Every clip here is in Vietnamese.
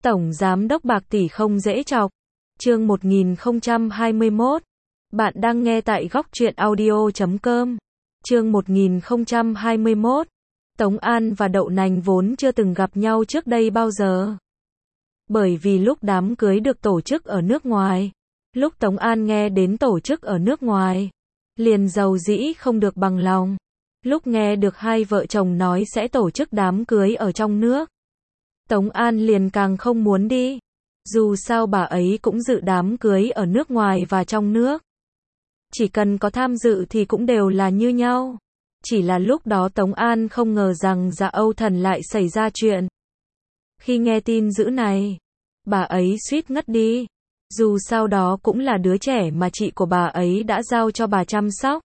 Tổng Giám đốc bạc tỷ không dễ chọc. Chương 1021. Bạn đang nghe tại góc truyện audio.com. Chương 1021. Tống An và Đậu Nành vốn chưa từng gặp nhau trước đây bao giờ. Bởi vì lúc đám cưới được tổ chức ở nước ngoài, lúc Tống An nghe đến tổ chức ở nước ngoài, liền dầu dĩ không được bằng lòng. Lúc nghe được hai vợ chồng nói sẽ tổ chức đám cưới ở trong nước, Tống An liền càng không muốn đi. Dù sao bà ấy cũng dự đám cưới ở nước ngoài và trong nước. Chỉ cần có tham dự thì cũng đều là như nhau. Chỉ là lúc đó Tống An không ngờ rằng Dạ Âu Thần lại xảy ra chuyện. Khi nghe tin dữ này, bà ấy suýt ngất đi. Dù sao đó cũng là đứa trẻ mà chị của bà ấy đã giao cho bà chăm sóc.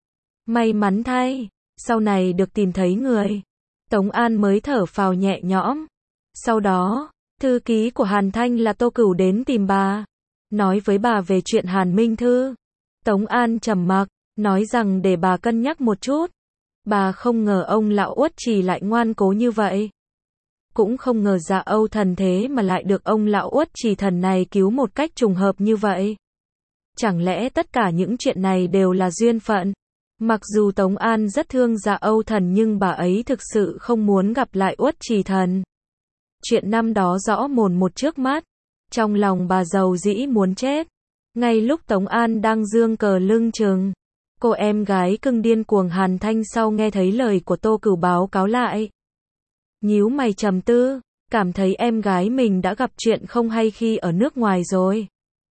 May mắn thay, sau này được tìm thấy người, Tống An mới thở phào nhẹ nhõm. Sau đó, thư ký của Hàn Thanh là Tô Cửu đến tìm bà, nói với bà về chuyện Hàn Minh Thư. Tống An trầm mặc, nói rằng để bà cân nhắc một chút. Bà không ngờ ông lão Uất Trì lại ngoan cố như vậy. Cũng không ngờ Dạ Âu Thần thế mà lại được ông lão Uất Trì thần này cứu một cách trùng hợp như vậy. Chẳng lẽ tất cả những chuyện này đều là duyên phận? Mặc dù Tống An rất thương Dạ Âu Thần nhưng bà ấy thực sự không muốn gặp lại Uất Trì thần. Chuyện năm đó rõ mồn một trước mắt. Trong lòng bà dầu dĩ muốn chết. Ngay lúc Tống An đang giương cờ lưng chừng, cô em gái cưng điên cuồng Hàn Thanh sau nghe thấy lời của Tô Cửu báo cáo lại, nhíu mày trầm tư, cảm thấy em gái mình đã gặp chuyện không hay khi ở nước ngoài rồi.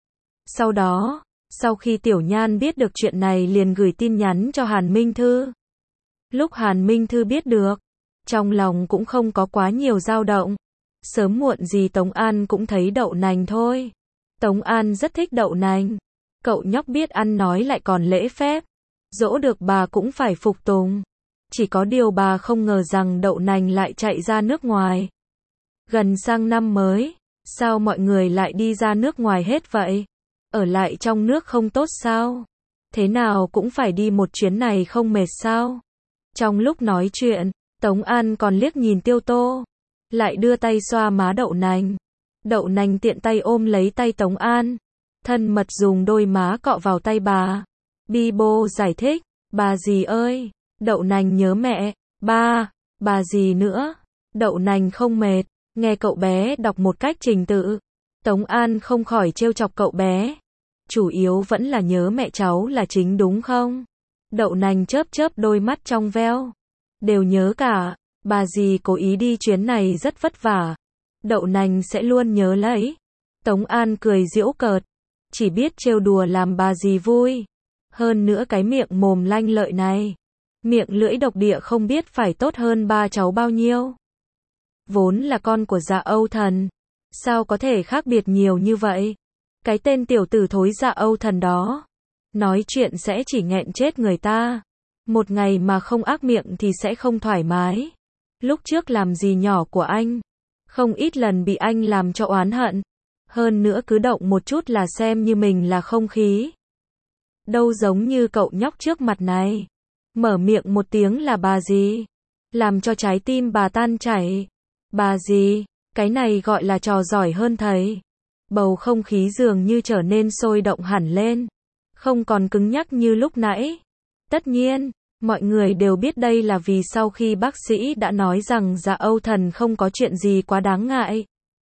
Sau đó, sau khi Tiểu Nhan biết được chuyện này liền gửi tin nhắn cho Hàn Minh Thư. Lúc Hàn Minh Thư biết được, trong lòng cũng không có quá nhiều dao động. Sớm muộn gì Tống An cũng thấy Đậu Nành thôi. Tống An rất thích Đậu Nành. Cậu nhóc biết ăn nói lại còn lễ phép. Dỗ được bà cũng phải phục tùng. Chỉ có điều bà không ngờ rằng Đậu Nành lại chạy ra nước ngoài. Gần sang năm mới, sao mọi người lại đi ra nước ngoài hết vậy? Ở lại trong nước không tốt sao? Thế nào cũng phải đi một chuyến này không mệt sao? Trong lúc nói chuyện, Tống An còn liếc nhìn Tiêu Tô, lại đưa tay xoa má Đậu Nành. Đậu Nành tiện tay ôm lấy tay Tống An, thân mật dùng đôi má cọ vào tay bà. Bi bô giải thích, bà dì ơi, Đậu Nành nhớ mẹ. Bà dì nữa. Đậu Nành không mệt, nghe cậu bé đọc một cách trình tự. Tống An không khỏi trêu chọc cậu bé. Chủ yếu vẫn là nhớ mẹ cháu là chính đúng không? Đậu Nành chớp chớp đôi mắt trong veo. Đều nhớ cả, bà dì cố ý đi chuyến này rất vất vả. Đậu Nành sẽ luôn nhớ lấy. Tống An cười giễu cợt, chỉ biết trêu đùa làm bà dì vui. Hơn nữa cái miệng mồm lanh lợi này, miệng lưỡi độc địa không biết phải tốt hơn ba cháu bao nhiêu. Vốn là con của Dạ Âu Thần, sao có thể khác biệt nhiều như vậy? Cái tên tiểu tử thối Dạ Âu Thần đó, nói chuyện sẽ chỉ nghẹn chết người ta. Một ngày mà không ác miệng thì sẽ không thoải mái. Lúc trước làm gì nhỏ của anh, không ít lần bị anh làm cho oán hận. Hơn nữa cứ động một chút là xem như mình là không khí. Đâu giống như cậu nhóc trước mặt này. Mở miệng một tiếng là bà dì, làm cho trái tim bà tan chảy. Bà dì, cái này gọi là trò giỏi hơn thầy. Bầu không khí dường như trở nên sôi động hẳn lên, không còn cứng nhắc như lúc nãy. Tất nhiên, mọi người đều biết đây là vì sau khi bác sĩ đã nói rằng Dạ Âu Thần không có chuyện gì quá đáng ngại.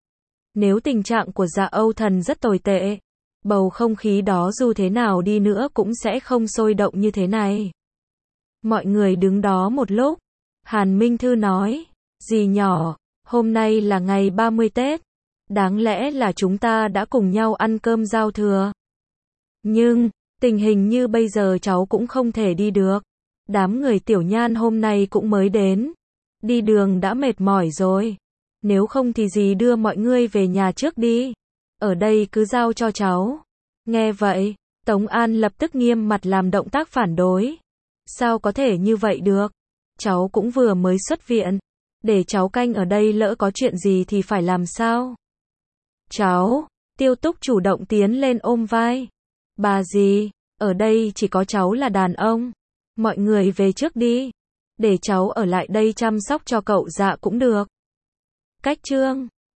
Nếu tình trạng của Dạ Âu Thần rất tồi tệ, bầu không khí đó dù thế nào đi nữa cũng sẽ không sôi động như thế này. Mọi người đứng đó một lúc, Hàn Minh Thư nói, dì nhỏ, hôm nay là ngày 30 Tết, đáng lẽ là chúng ta đã cùng nhau ăn cơm giao thừa. Nhưng, tình hình như bây giờ cháu cũng không thể đi được. Đám người Tiểu Nhan hôm nay cũng mới đến, đi đường đã mệt mỏi rồi. Nếu không thì dì đưa mọi người về nhà trước đi. Ở đây cứ giao cho cháu. Nghe vậy, Tống An lập tức nghiêm mặt làm động tác phản đối. Sao có thể như vậy được? Cháu cũng vừa mới xuất viện. Để cháu canh ở đây lỡ có chuyện gì thì phải làm sao? Cháu, Tiêu Túc chủ động tiến lên ôm vai. Bà dì, ở đây chỉ có cháu là đàn ông. Mọi người về trước đi. Để cháu ở lại đây chăm sóc cho cậu Dạ cũng được. Cách chương